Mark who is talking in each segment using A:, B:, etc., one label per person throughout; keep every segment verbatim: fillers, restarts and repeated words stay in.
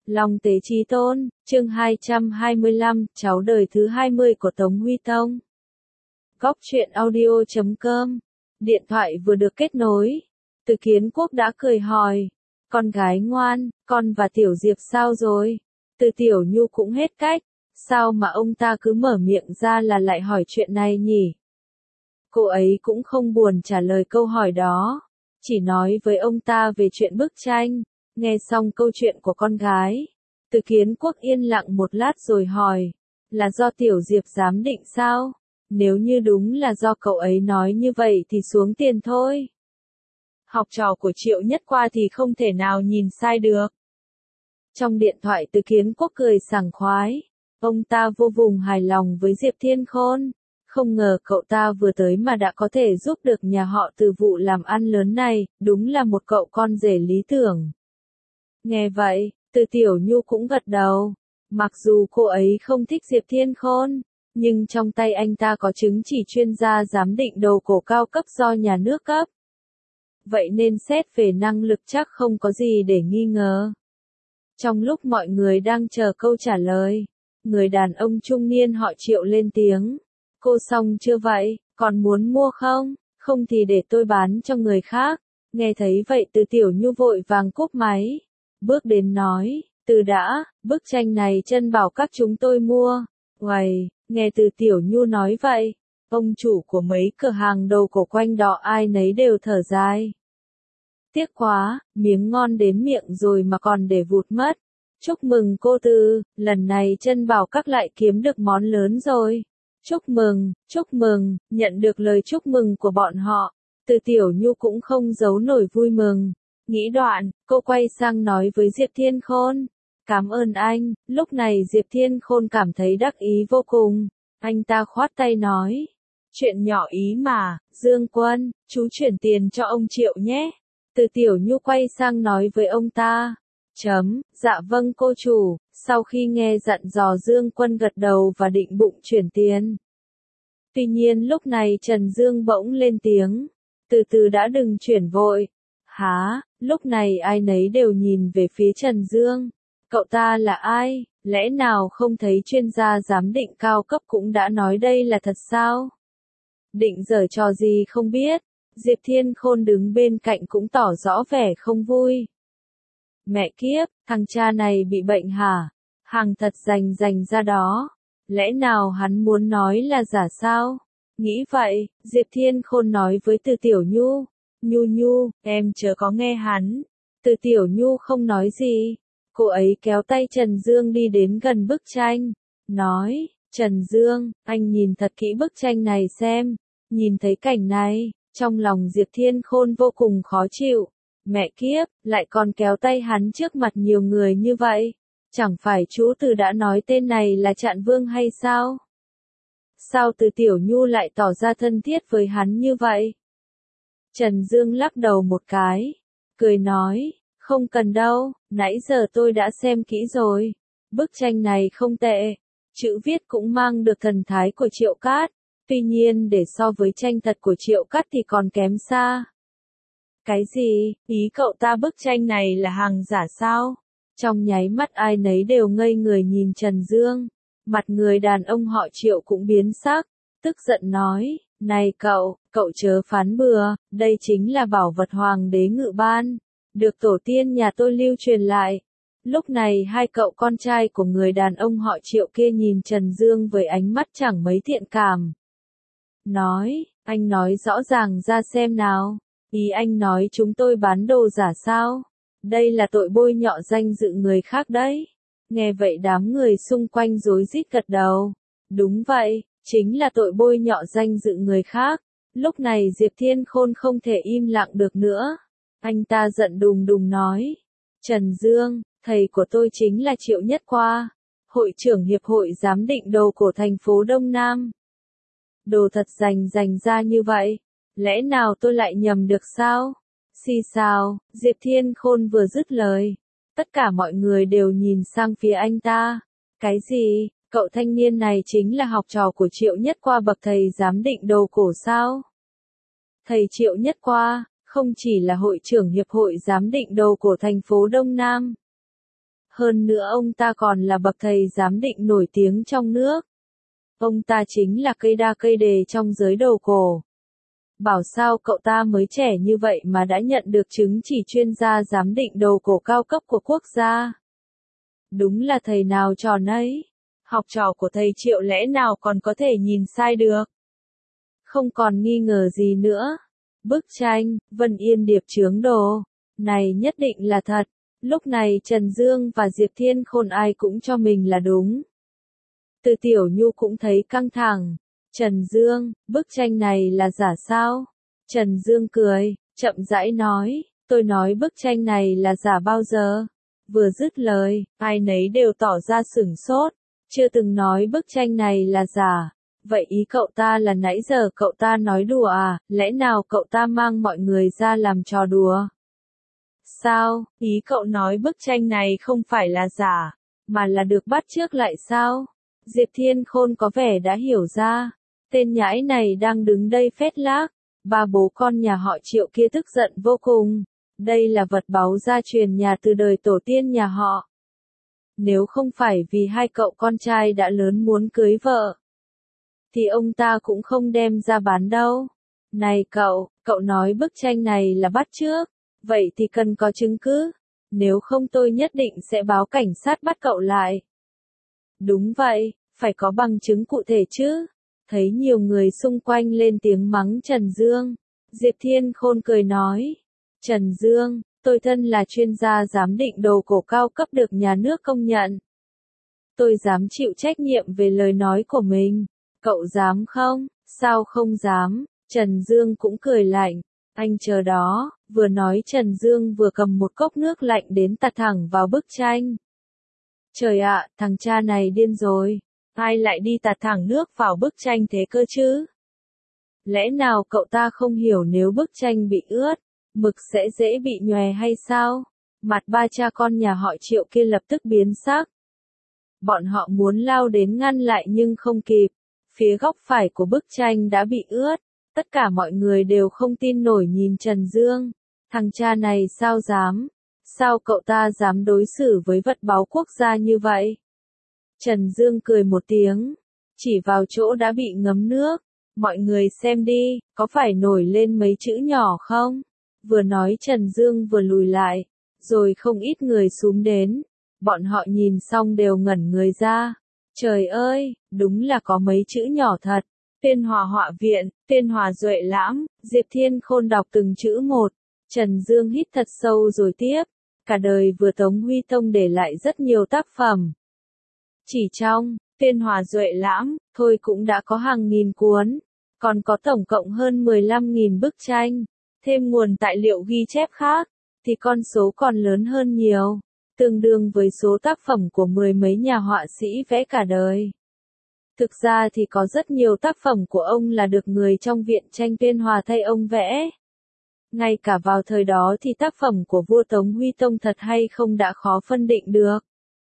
A: Long tế chí tôn, chương hai trăm hai mươi lăm, cháu đời thứ hai mươi của Tống Huy Tông. Góc truyện audio chấm com. Điện thoại vừa được kết nối. Từ Kiến Quốc đã cười hỏi. Con gái ngoan, con và Tiểu Diệp sao rồi? Từ Tiểu Nhu cũng hết cách. Sao mà ông ta cứ mở miệng ra là lại hỏi chuyện này nhỉ? Cô ấy cũng không buồn trả lời câu hỏi đó. Chỉ nói với ông ta về chuyện bức tranh. Nghe xong câu chuyện của con gái, Từ Kiến Quốc yên lặng một lát rồi hỏi, là do Tiểu Diệp giám định sao? Nếu như đúng là do cậu ấy nói như vậy thì xuống tiền thôi. Học trò của Triệu Nhất Qua thì không thể nào nhìn sai được. Trong điện thoại Từ Kiến Quốc cười sảng khoái, ông ta vô cùng hài lòng với Diệp Thiên Khôn. Không ngờ cậu ta vừa tới mà đã có thể giúp được nhà họ Từ vụ làm ăn lớn này, đúng là một cậu con rể lý tưởng. Nghe vậy, Từ Tiểu Nhu cũng gật đầu. Mặc dù cô ấy không thích Diệp Thiên Khôn, nhưng trong tay anh ta có chứng chỉ chuyên gia giám định đồ cổ cao cấp do nhà nước cấp. Vậy nên xét về năng lực chắc không có gì để nghi ngờ. Trong lúc mọi người đang chờ câu trả lời, người đàn ông trung niên họ Triệu lên tiếng. Cô xong chưa vậy, còn muốn mua không? Không thì để tôi bán cho người khác. Nghe thấy vậy Từ Tiểu Nhu vội vàng cúp máy. Bước đến nói, Từ đã, bức tranh này Trân bảo các chúng tôi mua. Uầy, nghe Từ Tiểu Nhu nói vậy, ông chủ của mấy cửa hàng đồ cổ quanh đó ai nấy đều thở dài. Tiếc quá, miếng ngon đến miệng rồi mà còn để vụt mất. Chúc mừng cô Từ, lần này Trân bảo các lại kiếm được món lớn rồi. Chúc mừng, chúc mừng, nhận được lời chúc mừng của bọn họ. Từ Tiểu Nhu cũng không giấu nổi vui mừng. Nghĩ đoạn, cô quay sang nói với Diệp Thiên Khôn. Cảm ơn anh. Lúc này Diệp Thiên Khôn cảm thấy đắc ý vô cùng. Anh ta khoát tay nói. Chuyện nhỏ ý mà, Dương Quân, chú chuyển tiền cho ông Triệu nhé. Từ Tiểu Nhu quay sang nói với ông ta. Chấm, dạ vâng cô chủ. Sau khi nghe dặn dò Dương Quân gật đầu và định bụng chuyển tiền. Tuy nhiên lúc này Trần Dương bỗng lên tiếng. Từ từ đã đừng chuyển vội. Hả, lúc này ai nấy đều nhìn về phía Trần Dương. Cậu ta là ai? Lẽ nào không thấy chuyên gia giám định cao cấp cũng đã nói đây là thật sao? Định giở trò gì không biết? Diệp Thiên Khôn đứng bên cạnh cũng tỏ rõ vẻ không vui. Mẹ kiếp, thằng cha này bị bệnh hả? Hàng thật rành rành ra đó. Lẽ nào hắn muốn nói là giả sao? Nghĩ vậy, Diệp Thiên Khôn nói với Từ Tiểu Nhu. Nhu Nhu, em chớ có nghe hắn. Từ Tiểu Nhu không nói gì. Cô ấy kéo tay Trần Dương đi đến gần bức tranh. Nói, Trần Dương, anh nhìn thật kỹ bức tranh này xem. Nhìn thấy cảnh này, trong lòng Diệp Thiên Khôn vô cùng khó chịu. Mẹ kiếp, lại còn kéo tay hắn trước mặt nhiều người như vậy. Chẳng phải chú Từ đã nói tên này là Trạn Vương hay sao? Sao Từ Tiểu Nhu lại tỏ ra thân thiết với hắn như vậy? Trần Dương lắc đầu một cái, cười nói, không cần đâu, nãy giờ tôi đã xem kỹ rồi. Bức tranh này không tệ, chữ viết cũng mang được thần thái của Triệu Cát, tuy nhiên để so với tranh thật của Triệu Cát thì còn kém xa. Cái gì, ý cậu ta bức tranh này là hàng giả sao? Trong nháy mắt ai nấy đều ngây người nhìn Trần Dương, mặt người đàn ông họ Triệu cũng biến sắc, tức giận nói. Này cậu, cậu chớ phán bừa, đây chính là bảo vật hoàng đế ngự ban, được tổ tiên nhà tôi lưu truyền lại. Lúc này hai cậu con trai của người đàn ông họ Triệu kia nhìn Trần Dương với ánh mắt chẳng mấy thiện cảm. Nói, anh nói rõ ràng ra xem nào, ý anh nói chúng tôi bán đồ giả sao? Đây là tội bôi nhọ danh dự người khác đấy. Nghe vậy đám người xung quanh rối rít gật đầu. Đúng vậy. Chính là tội bôi nhọ danh dự người khác. Lúc này Diệp Thiên Khôn không thể im lặng được nữa. Anh ta giận đùng đùng nói. Trần Dương, thầy của tôi chính là Triệu Nhất Qua, hội trưởng hiệp hội giám định đồ cổ thành phố Đông Nam. Đồ thật rành rành ra như vậy. Lẽ nào tôi lại nhầm được sao? Xì xào, Diệp Thiên Khôn vừa dứt lời. Tất cả mọi người đều nhìn sang phía anh ta. Cái gì? Cậu thanh niên này chính là học trò của Triệu Nhất Qua bậc thầy giám định đồ cổ sao? Thầy Triệu Nhất Qua, không chỉ là hội trưởng hiệp hội giám định đồ cổ thành phố Đông Nam. Hơn nữa ông ta còn là bậc thầy giám định nổi tiếng trong nước. Ông ta chính là cây đa cây đề trong giới đồ cổ. Bảo sao cậu ta mới trẻ như vậy mà đã nhận được chứng chỉ chuyên gia giám định đồ cổ cao cấp của quốc gia. Đúng là thầy nào trò nấy. Học trò của thầy Triệu lẽ nào còn có thể nhìn sai được. Không còn nghi ngờ gì nữa. Bức tranh, Vân Yên Điệp chướng đồ, này nhất định là thật. Lúc này Trần Dương và Diệp Thiên Khôn ai cũng cho mình là đúng. Từ Tiểu Nhu cũng thấy căng thẳng. Trần Dương, bức tranh này là giả sao? Trần Dương cười, chậm rãi nói, tôi nói bức tranh này là giả bao giờ? Vừa dứt lời, ai nấy đều tỏ ra sửng sốt, chưa từng nói bức tranh này là giả. Vậy ý cậu ta là nãy giờ cậu ta nói đùa à, lẽ nào cậu ta mang mọi người ra làm trò đùa? Sao, ý cậu nói bức tranh này không phải là giả, mà là được bắt chước lại sao? Diệp Thiên Khôn có vẻ đã hiểu ra, tên nhãi này đang đứng đây phét lác, ba bố con nhà họ Triệu kia tức giận vô cùng, đây là vật báu gia truyền nhà từ đời tổ tiên nhà họ. Nếu không phải vì hai cậu con trai đã lớn muốn cưới vợ, thì ông ta cũng không đem ra bán đâu. Này cậu, cậu nói bức tranh này là bắt chước, vậy thì cần có chứng cứ, nếu không tôi nhất định sẽ báo cảnh sát bắt cậu lại. Đúng vậy, phải có bằng chứng cụ thể chứ. Thấy nhiều người xung quanh lên tiếng mắng Trần Dương, Diệp Thiên Khôn cười nói, Trần Dương, tôi thân là chuyên gia giám định đồ cổ cao cấp được nhà nước công nhận. Tôi dám chịu trách nhiệm về lời nói của mình, cậu dám không? Sao không dám? Trần Dương cũng cười lạnh, anh chờ đó, vừa nói Trần Dương vừa cầm một cốc nước lạnh đến tạt thẳng vào bức tranh. Trời ạ, thằng cha này điên rồi. Ai lại đi tạt thẳng nước vào bức tranh thế cơ chứ? Lẽ nào cậu ta không hiểu nếu bức tranh bị ướt, mực sẽ dễ bị nhòe hay sao? Mặt ba cha con nhà họ Triệu kia lập tức biến sắc. Bọn họ muốn lao đến ngăn lại nhưng không kịp. Phía góc phải của bức tranh đã bị ướt. Tất cả mọi người đều không tin nổi nhìn Trần Dương. Thằng cha này sao dám? Sao cậu ta dám đối xử với vật báu quốc gia như vậy? Trần Dương cười một tiếng, chỉ vào chỗ đã bị ngấm nước. Mọi người xem đi, có phải nổi lên mấy chữ nhỏ không? Vừa nói Trần Dương vừa lùi lại, rồi không ít người xúm đến. Bọn họ nhìn xong đều ngẩn người ra. Trời ơi, đúng là có mấy chữ nhỏ thật. Tiên Hòa Họa Viện, Tiên Hòa Duệ Lãm, Diệp Thiên Khôn đọc từng chữ một. Trần Dương hít thật sâu rồi tiếp. Cả đời vừa Tống Huy Tông để lại rất nhiều tác phẩm. Chỉ trong Tiên Hòa Duệ Lãm, thôi cũng đã có hàng nghìn cuốn, còn có tổng cộng hơn mười lăm nghìn bức tranh, thêm nguồn tài liệu ghi chép khác, thì con số còn lớn hơn nhiều, tương đương với số tác phẩm của mười mấy nhà họa sĩ vẽ cả đời. Thực ra thì có rất nhiều tác phẩm của ông là được người trong viện tranh Tuyên Hòa thay ông vẽ. Ngay cả vào thời đó thì tác phẩm của vua Tống Huy Tông thật hay không đã khó phân định được.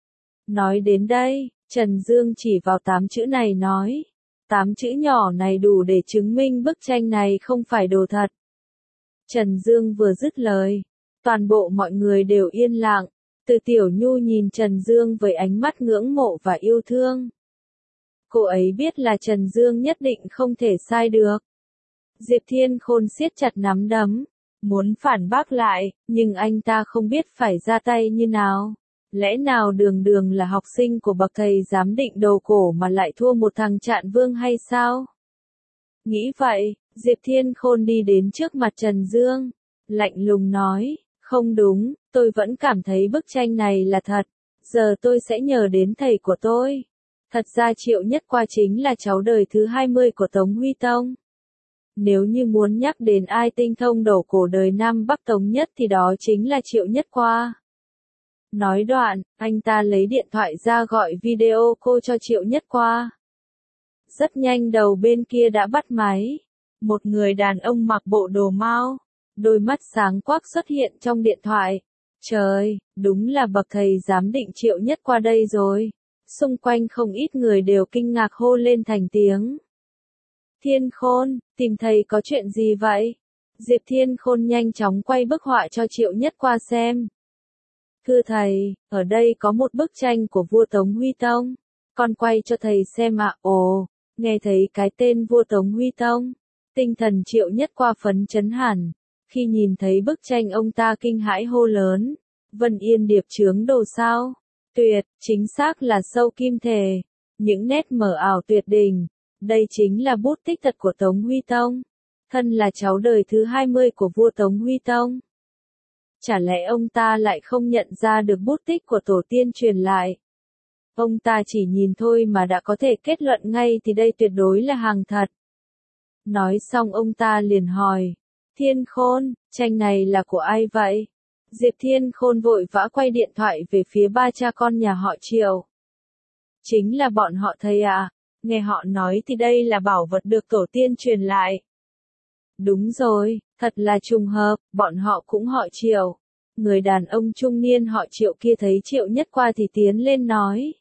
A: Nói đến đây, Trần Dương chỉ vào tám chữ này nói, tám chữ nhỏ này đủ để chứng minh bức tranh này không phải đồ thật. Trần Dương vừa dứt lời, toàn bộ mọi người đều yên lặng, Từ Tiểu Nhu nhìn Trần Dương với ánh mắt ngưỡng mộ và yêu thương. Cô ấy biết là Trần Dương nhất định không thể sai được. Diệp Thiên Khôn siết chặt nắm đấm, muốn phản bác lại, nhưng anh ta không biết phải ra tay như nào. Lẽ nào đường đường là học sinh của bậc thầy giám định đồ cổ mà lại thua một thằng Trạn Vương hay sao? Nghĩ vậy, Diệp Thiên Khôn đi đến trước mặt Trần Dương, lạnh lùng nói, không đúng, tôi vẫn cảm thấy bức tranh này là thật, giờ tôi sẽ nhờ đến thầy của tôi. Thật ra Triệu Nhất Qua chính là cháu đời thứ hai mươi của Tống Huy Tông. Nếu như muốn nhắc đến ai tinh thông đồ cổ đời Nam Bắc Tống nhất thì đó chính là Triệu Nhất Qua. Nói đoạn, anh ta lấy điện thoại ra gọi video cô cho Triệu Nhất Qua. Rất nhanh đầu bên kia đã bắt máy. Một người đàn ông mặc bộ đồ mao, đôi mắt sáng quắc xuất hiện trong điện thoại. Trời, đúng là bậc thầy giám định Triệu Nhất Qua đây rồi. Xung quanh không ít người đều kinh ngạc hô lên thành tiếng. Thiên Khôn, tìm thầy có chuyện gì vậy? Diệp Thiên Khôn nhanh chóng quay bức họa cho Triệu Nhất Qua xem. Thưa thầy, ở đây có một bức tranh của vua Tống Huy Tông. Con quay cho thầy xem ạ. Ồ, nghe thấy cái tên vua Tống Huy Tông. Tinh thần Triệu Nhất Qua phấn chấn hẳn. Khi nhìn thấy bức tranh ông ta kinh hãi hô lớn. Vân Yên điệp chướng đồ sao? Tuyệt, chính xác là sâu kim thể. Những nét mờ ảo tuyệt đỉnh. Đây chính là bút tích thật của Tống Huy Tông. Thân là cháu đời thứ hai mươi của vua Tống Huy Tông. Chả lẽ ông ta lại không nhận ra được bút tích của tổ tiên truyền lại? Ông ta chỉ nhìn thôi mà đã có thể kết luận ngay thì đây tuyệt đối là hàng thật. Nói xong ông ta liền hỏi. Thiên Khôn, tranh này là của ai vậy? Diệp Thiên Khôn vội vã quay điện thoại về phía ba cha con nhà họ Triệu. Chính là bọn họ thầy à, nghe họ nói thì đây là bảo vật được tổ tiên truyền lại. Đúng rồi, thật là trùng hợp, bọn họ cũng họ Triệu. Người đàn ông trung niên họ Triệu kia thấy Triệu Nhất Qua thì tiến lên nói.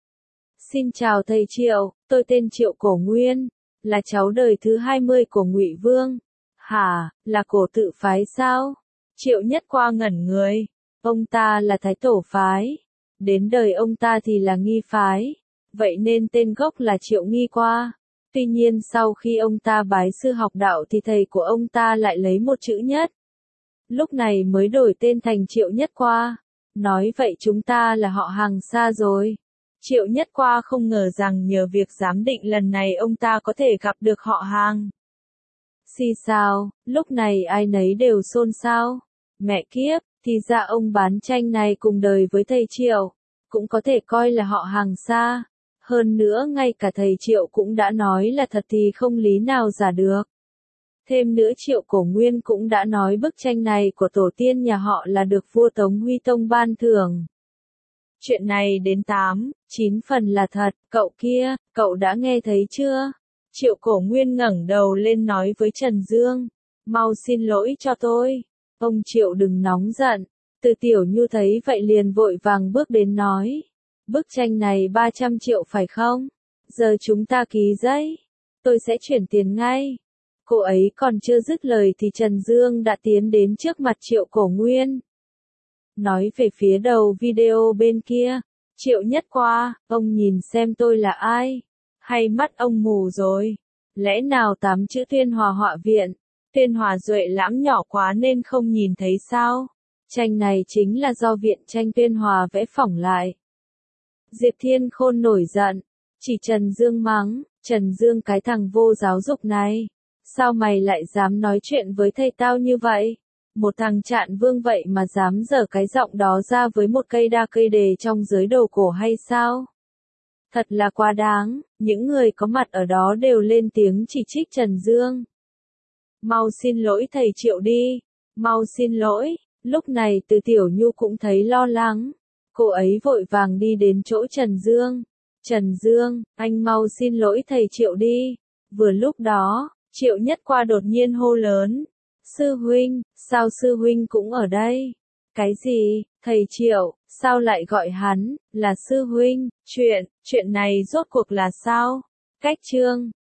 A: Xin chào thầy Triệu, tôi tên Triệu Cổ Nguyên, là cháu đời thứ hai mươi của Ngụy Vương. Hả, là cổ tự phái sao? Triệu Nhất Qua ngẩn người, ông ta là Thái Tổ phái, đến đời ông ta thì là Nghi phái, vậy nên tên gốc là Triệu Nghi Qua. Tuy nhiên sau khi ông ta bái sư học đạo thì thầy của ông ta lại lấy một chữ Nhất. Lúc này mới đổi tên thành Triệu Nhất Qua. Nói vậy chúng ta là họ hàng xa rồi. Triệu Nhất Qua không ngờ rằng nhờ việc giám định lần này ông ta có thể gặp được họ hàng. Xì xào, lúc này ai nấy đều xôn xao. Mẹ kiếp, thì ra ông bán tranh này cùng đời với thầy Triệu, cũng có thể coi là họ hàng xa. Hơn nữa ngay cả thầy Triệu cũng đã nói là thật thì không lý nào giả được. Thêm nữa Triệu Cổ Nguyên cũng đã nói bức tranh này của tổ tiên nhà họ là được vua Tống Huy Tông ban thưởng. Chuyện này đến tám, chín phần là thật, cậu kia, cậu đã nghe thấy chưa? Triệu Cổ Nguyên ngẩng đầu lên nói với Trần Dương, mau xin lỗi cho tôi. Ông Triệu đừng nóng giận. Từ Tiểu Nhu thấy vậy liền vội vàng bước đến nói. Bức tranh này ba trăm triệu phải không? Giờ chúng ta ký giấy. Tôi sẽ chuyển tiền ngay. Cô ấy còn chưa dứt lời thì Trần Dương đã tiến đến trước mặt Triệu Cổ Nguyên. Nói về phía đầu video bên kia. Triệu Nhất Qua, ông nhìn xem tôi là ai? Hay mắt ông mù rồi? Lẽ nào tám chữ Tuyên Hòa Họa Viện? Tuyên Hòa Duệ Lãm nhỏ quá nên không nhìn thấy sao? Tranh này chính là do Viện Tranh Tuyên Hòa vẽ phỏng lại. Diệp Thiên Khôn nổi giận, chỉ Trần Dương mắng, Trần Dương cái thằng vô giáo dục này, sao mày lại dám nói chuyện với thầy tao như vậy? Một thằng Trạn Vương vậy mà dám dở cái giọng đó ra với một cây đa cây đề trong giới đồ cổ hay sao? Thật là quá đáng, những người có mặt ở đó đều lên tiếng chỉ trích Trần Dương. Mau xin lỗi thầy Triệu đi, mau xin lỗi. Lúc này Từ Tiểu Nhu cũng thấy lo lắng. Cô ấy vội vàng đi đến chỗ Trần Dương. Trần Dương, anh mau xin lỗi thầy Triệu đi. Vừa lúc đó, Triệu Nhất Qua đột nhiên hô lớn. Sư huynh, sao sư huynh cũng ở đây? Cái gì, thầy Triệu, sao lại gọi hắn, là sư huynh? Chuyện, chuyện này rốt cuộc là sao? Cách chương.